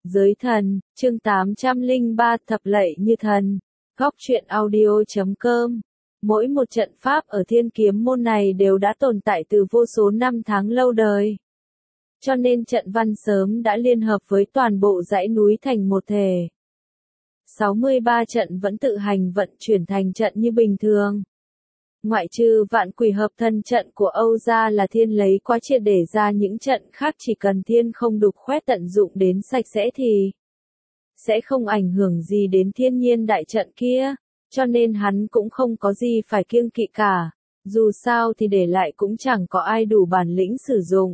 Giới thần, chương 803 thập lệ như thần. Góc truyện audio.com. Mỗi một trận pháp ở thiên kiếm môn này đều đã tồn tại từ vô số năm tháng lâu đời. Cho nên trận văn sớm đã liên hợp với toàn bộ dãy núi thành một thể. 63 trận vẫn tự hành vận chuyển thành trận như bình thường. Ngoại trừ vạn quỷ hợp thân trận của Âu gia là thiên lấy quá triệt để ra, những trận khác chỉ cần thiên không đục khoét tận dụng đến sạch sẽ thì sẽ không ảnh hưởng gì đến thiên nhiên đại trận kia, cho nên hắn cũng không có gì phải kiêng kỵ cả, dù sao thì để lại cũng chẳng có ai đủ bản lĩnh sử dụng.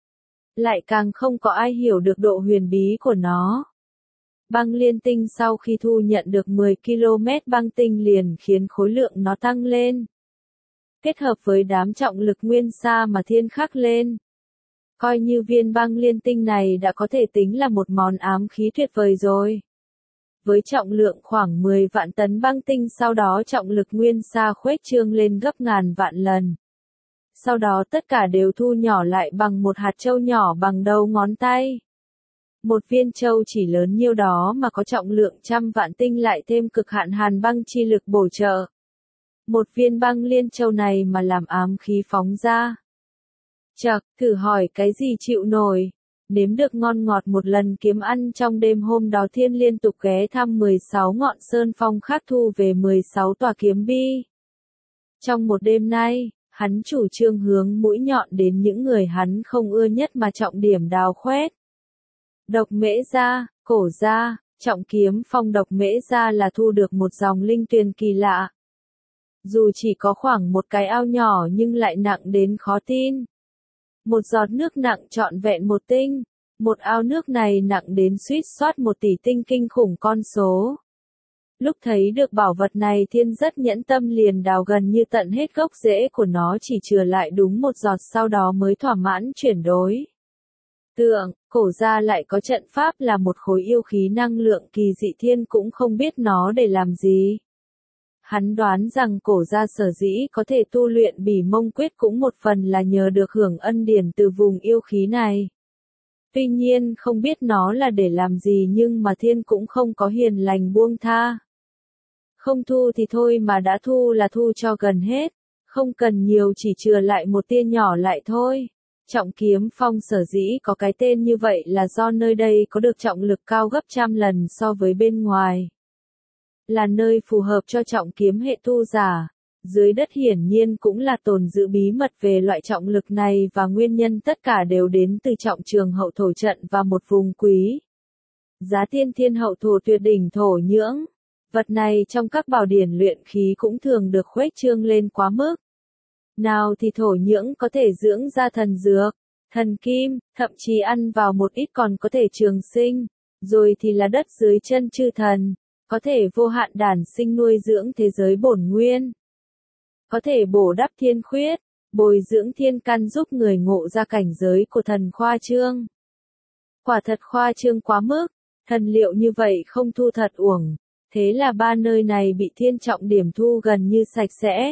Lại càng không có ai hiểu được độ huyền bí của nó. Băng liên tinh sau khi thu nhận được 10 km băng tinh liền khiến khối lượng nó tăng lên. Kết hợp với đám trọng lực nguyên sa mà thiên khắc lên. Coi như viên băng liên tinh này đã có thể tính là một món ám khí tuyệt vời rồi. Với trọng lượng khoảng 10 vạn tấn băng tinh, sau đó trọng lực nguyên sa khuếch trương lên gấp ngàn vạn lần. Sau đó tất cả đều thu nhỏ lại bằng một hạt châu nhỏ bằng đầu ngón tay. Một viên châu chỉ lớn nhiêu đó mà có trọng lượng trăm vạn tinh, lại thêm cực hạn hàn băng chi lực bổ trợ. Một viên băng liên châu này mà làm ám khí phóng ra. Chậc, thử hỏi cái gì chịu nổi. Nếm được ngon ngọt một lần kiếm ăn trong đêm hôm đó, thiên liên tục ghé thăm 16 ngọn sơn phong khác, thu về 16 tòa kiếm bi. Trong một đêm nay, hắn chủ trương hướng mũi nhọn đến những người hắn không ưa nhất mà trọng điểm đào khoét. Độc mễ gia, cổ gia, trọng kiếm phong độc mễ gia là thu được một dòng linh tuyền kỳ lạ. Dù chỉ có khoảng một cái ao nhỏ nhưng lại nặng đến khó tin. Một giọt nước nặng trọn vẹn một tinh, một ao nước này nặng đến suýt soát 1 tỷ tinh, kinh khủng con số. Lúc thấy được bảo vật này, thiên rất nhẫn tâm liền đào gần như tận hết gốc rễ của nó, chỉ chừa lại đúng một giọt, sau đó mới thỏa mãn chuyển đổi. Tượng, cổ gia lại có trận pháp là một khối yêu khí năng lượng kỳ dị, thiên cũng không biết nó để làm gì. Hắn đoán rằng cổ gia sở dĩ có thể tu luyện Bỉ Mông Quyết cũng một phần là nhờ được hưởng ân điển từ vùng yêu khí này. Tuy nhiên không biết nó là để làm gì, nhưng mà thiên cũng không có hiền lành buông tha. Không thu thì thôi, mà đã thu là thu cho gần hết, không cần nhiều, chỉ chừa lại một tia nhỏ lại thôi. Trọng kiếm phong sở dĩ có cái tên như vậy là do nơi đây có được trọng lực cao gấp trăm lần so với bên ngoài. Là nơi phù hợp cho trọng kiếm hệ tu giả. Dưới đất hiển nhiên cũng là tồn giữ bí mật về loại trọng lực này, và nguyên nhân tất cả đều đến từ trọng trường hậu thổ trận và một vùng quý. Giá tiên thiên hậu thổ tuyệt đỉnh thổ nhưỡng. Vật này trong các bảo điển luyện khí cũng thường được khuếch trương lên quá mức. Nào thì thổ nhưỡng có thể dưỡng ra thần dược, thần kim, thậm chí ăn vào một ít còn có thể trường sinh. Rồi thì là đất dưới chân chư thần, có thể vô hạn đản sinh nuôi dưỡng thế giới bổn nguyên. Có thể bổ đắp thiên khuyết, bồi dưỡng thiên căn, giúp người ngộ ra cảnh giới của thần khoa trương. Quả thật khoa trương quá mức, thần liệu như vậy không thu thật uổng. Thế là ba nơi này bị thiên trọng điểm thu gần như sạch sẽ.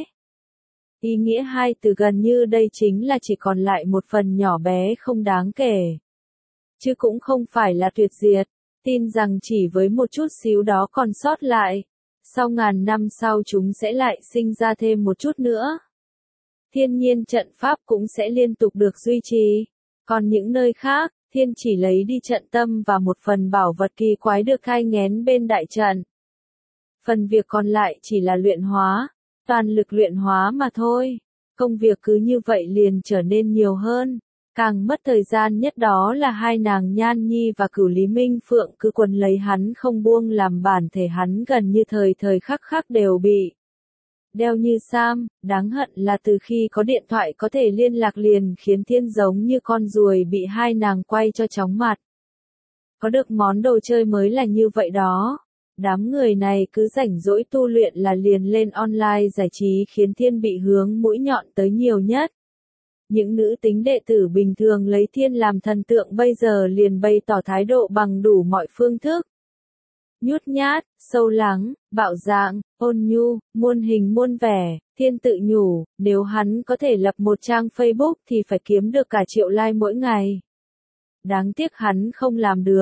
Ý nghĩa hai từ gần như đây chính là chỉ còn lại một phần nhỏ bé không đáng kể. Chứ cũng không phải là tuyệt diệt, tin rằng chỉ với một chút xíu đó còn sót lại. Sau ngàn năm sau chúng sẽ lại sinh ra thêm một chút nữa. Thiên nhiên trận pháp cũng sẽ liên tục được duy trì. Còn những nơi khác, thiên chỉ lấy đi trận tâm và một phần bảo vật kỳ quái được thai nghén bên đại trận. Phần việc còn lại chỉ là luyện hóa, toàn lực luyện hóa mà thôi. Công việc cứ như vậy liền trở nên nhiều hơn. Càng mất thời gian nhất đó là hai nàng Nhan Nhi và Cửu Lý Minh Phượng cứ quấn lấy hắn không buông, làm bản thể hắn gần như thời thời khắc khắc đều bị đeo như sam. Đáng hận là từ khi có điện thoại có thể liên lạc liền khiến thiên giống như con ruồi bị hai nàng quay cho chóng mặt. Có được món đồ chơi mới là như vậy đó. Đám người này cứ rảnh rỗi tu luyện là liền lên online giải trí, khiến thiên bị hướng mũi nhọn tới nhiều nhất. Những nữ tính đệ tử bình thường lấy thiên làm thần tượng bây giờ liền bày tỏ thái độ bằng đủ mọi phương thức. Nhút nhát, sâu lắng, bạo dạn, ôn nhu, muôn hình muôn vẻ, thiên tự nhủ, nếu hắn có thể lập một trang Facebook thì phải kiếm được cả triệu like mỗi ngày. Đáng tiếc hắn không làm được.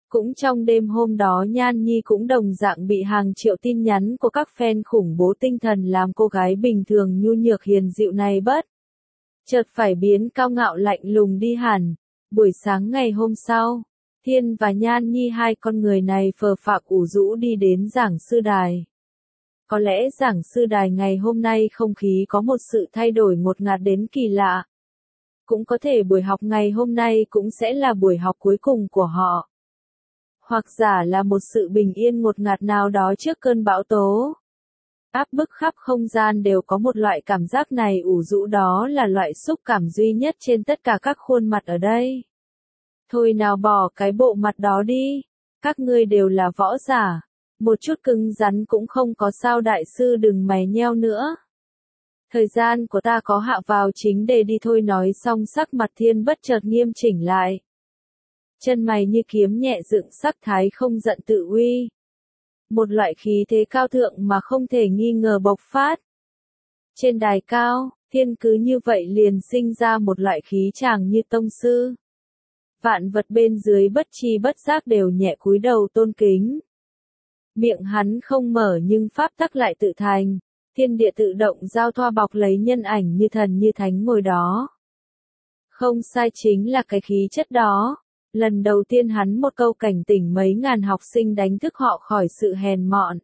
Cũng trong đêm hôm đó Nhan Nhi cũng đồng dạng bị hàng triệu tin nhắn của các fan khủng bố tinh thần làm cô gái bình thường nhu nhược hiền dịu này bất chợt phải biến cao ngạo lạnh lùng đi hẳn. Buổi sáng ngày hôm sau, Thiên và Nhan Nhi hai con người này phờ phạc ủ rũ đi đến giảng sư đài. Có lẽ giảng sư đài ngày hôm nay không khí có một sự thay đổi ngột ngạt đến kỳ lạ. Cũng có thể buổi học ngày hôm nay cũng sẽ là buổi học cuối cùng của họ. Hoặc giả là một sự bình yên ngột ngạt nào đó trước cơn bão tố. Áp bức khắp không gian đều có một loại cảm giác này ủ rũ, đó là loại xúc cảm duy nhất trên tất cả các khuôn mặt ở đây. Thôi nào bỏ cái bộ mặt đó đi, các ngươi đều là võ giả, một chút cứng rắn cũng không có sao, đại sư đừng mày nheo nữa. Thời gian của ta có hạ, vào chính đề đi thôi. Nói xong sắc mặt Thiên bất chợt nghiêm chỉnh lại. Chân mày như kiếm nhẹ dựng, sắc thái không giận tự uy. Một loại khí thế cao thượng mà không thể nghi ngờ bộc phát. Trên đài cao, Thiên cứ như vậy liền sinh ra một loại khí chàng như tông sư. Vạn vật bên dưới bất chi bất giác đều nhẹ cúi đầu tôn kính. Miệng hắn không mở nhưng pháp tắc lại tự thành. Thiên địa tự động giao thoa bọc lấy nhân ảnh như thần như thánh ngồi đó. Không sai, chính là cái khí chất đó. Lần đầu tiên hắn một câu cảnh tỉnh mấy ngàn học sinh, đánh thức họ khỏi sự hèn mọn.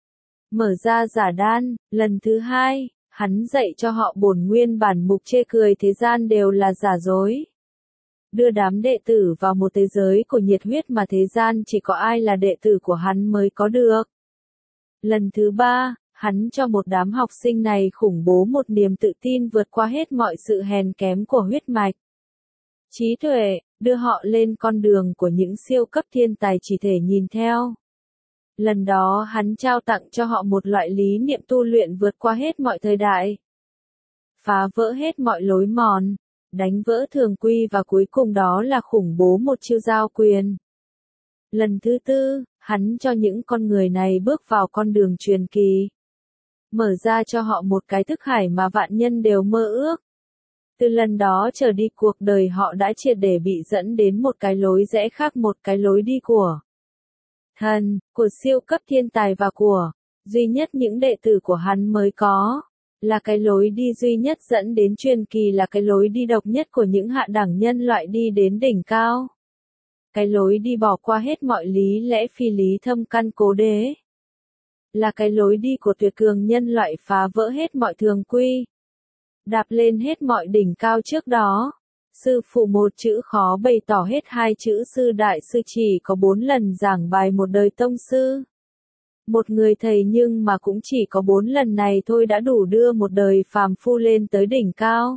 Mở ra giả đan, lần thứ hai, hắn dạy cho họ bổn nguyên bản mục chê cười thế gian đều là giả dối. Đưa đám đệ tử vào một thế giới của nhiệt huyết mà thế gian chỉ có ai là đệ tử của hắn mới có được. Lần thứ ba, hắn cho một đám học sinh này khủng bố một niềm tự tin vượt qua hết mọi sự hèn kém của huyết mạch. Trí tuệ, đưa họ lên con đường của những siêu cấp thiên tài chỉ thể nhìn theo. Lần đó hắn trao tặng cho họ một loại lý niệm tu luyện vượt qua hết mọi thời đại. Phá vỡ hết mọi lối mòn, đánh vỡ thường quy, và cuối cùng đó là khủng bố một chiêu giao quyền. Lần thứ tư, hắn cho những con người này bước vào con đường truyền kỳ. Mở ra cho họ một cái thức hải mà vạn nhân đều mơ ước. Từ lần đó trở đi cuộc đời họ đã triệt để bị dẫn đến một cái lối rẽ khác, một cái lối đi của thần, của siêu cấp thiên tài và của duy nhất những đệ tử của hắn mới có. Là cái lối đi duy nhất dẫn đến truyền kỳ, là cái lối đi độc nhất của những hạ đẳng nhân loại đi đến đỉnh cao. Cái lối đi bỏ qua hết mọi lý lẽ phi lý thâm căn cố đế. Là cái lối đi của tuyệt cường nhân loại, phá vỡ hết mọi thường quy. Đạp lên hết mọi đỉnh cao trước đó. Sư phụ một chữ khó bày tỏ hết hai chữ sư, đại sư chỉ có 4 lần giảng bài một đời tông sư. Một người thầy nhưng mà cũng chỉ có 4 lần này thôi đã đủ đưa một đời phàm phu lên tới đỉnh cao.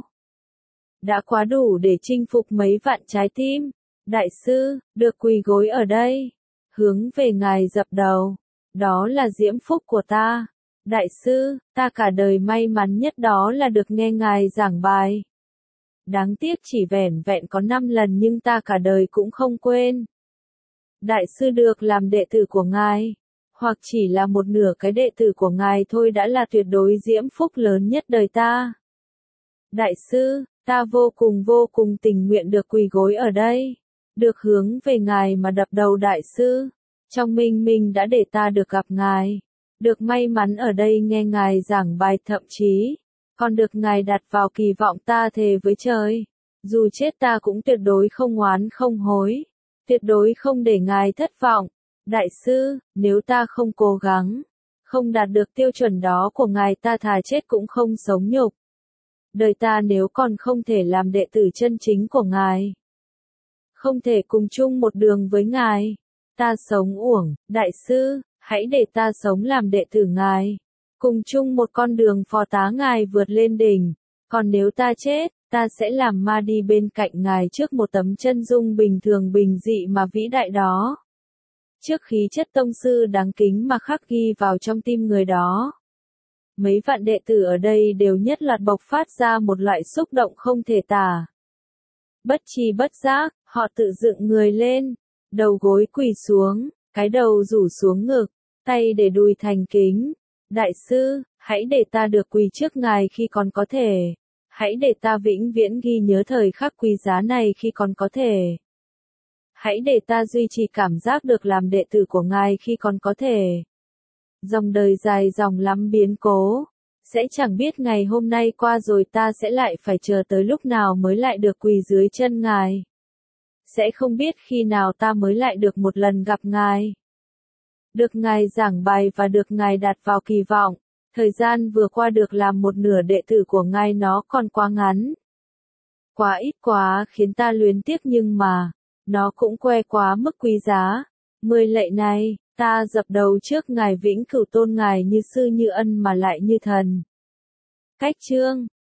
Đã quá đủ để chinh phục mấy vạn trái tim. Đại sư, được quỳ gối ở đây, hướng về ngài dập đầu. Đó là diễm phúc của ta. Đại sư, ta cả đời may mắn nhất đó là được nghe ngài giảng bài. Đáng tiếc chỉ vẻn vẹn có 5 lần nhưng ta cả đời cũng không quên. Đại sư, được làm đệ tử của ngài, hoặc chỉ là một nửa cái đệ tử của ngài thôi đã là tuyệt đối diễm phúc lớn nhất đời ta. Đại sư, ta vô cùng tình nguyện được quỳ gối ở đây, được hướng về ngài mà đập đầu. Đại sư, trong minh minh đã để ta được gặp ngài, được may mắn ở đây nghe ngài giảng bài, thậm chí còn được ngài đặt vào kỳ vọng. Ta thề với trời, dù chết ta cũng tuyệt đối không oán không hối, tuyệt đối không để ngài thất vọng. Đại sư, nếu ta không cố gắng, không đạt được tiêu chuẩn đó của ngài, ta thà chết cũng không sống nhục. Đời ta nếu còn không thể làm đệ tử chân chính của ngài, không thể cùng chung một đường với ngài, ta sống uổng. Đại sư, hãy để ta sống làm đệ tử ngài, cùng chung một con đường phò tá ngài vượt lên đỉnh. Còn nếu ta chết, ta sẽ làm ma đi bên cạnh ngài trước một tấm chân dung bình thường bình dị mà vĩ đại đó. Trước khí chất tông sư đáng kính mà khắc ghi vào trong tim người đó. Mấy vạn đệ tử ở đây đều nhất loạt bộc phát ra một loại xúc động không thể tả. Bất tri bất giác, họ tự dựng người lên, đầu gối quỳ xuống, cái đầu rủ xuống ngực, tay để đùi thành kính. Đại sư, hãy để ta được quỳ trước ngài khi còn có thể. Hãy để ta vĩnh viễn ghi nhớ thời khắc quý giá này khi còn có thể. Hãy để ta duy trì cảm giác được làm đệ tử của Ngài khi còn có thể. Dòng đời dài dòng lắm biến cố. Sẽ chẳng biết ngày hôm nay qua rồi ta sẽ lại phải chờ tới lúc nào mới lại được quỳ dưới chân Ngài. Sẽ không biết khi nào ta mới lại được một lần gặp Ngài. Được Ngài giảng bài và được Ngài đặt vào kỳ vọng. Thời gian vừa qua được làm một nửa đệ tử của Ngài nó còn quá ngắn. Quá ít quá khiến ta luyến tiếc nhưng mà, nó cũng que quá mức quý giá. 10 lạy này, ta dập đầu trước Ngài vĩnh cửu tôn Ngài như sư như ân mà lại như thần. Cách chương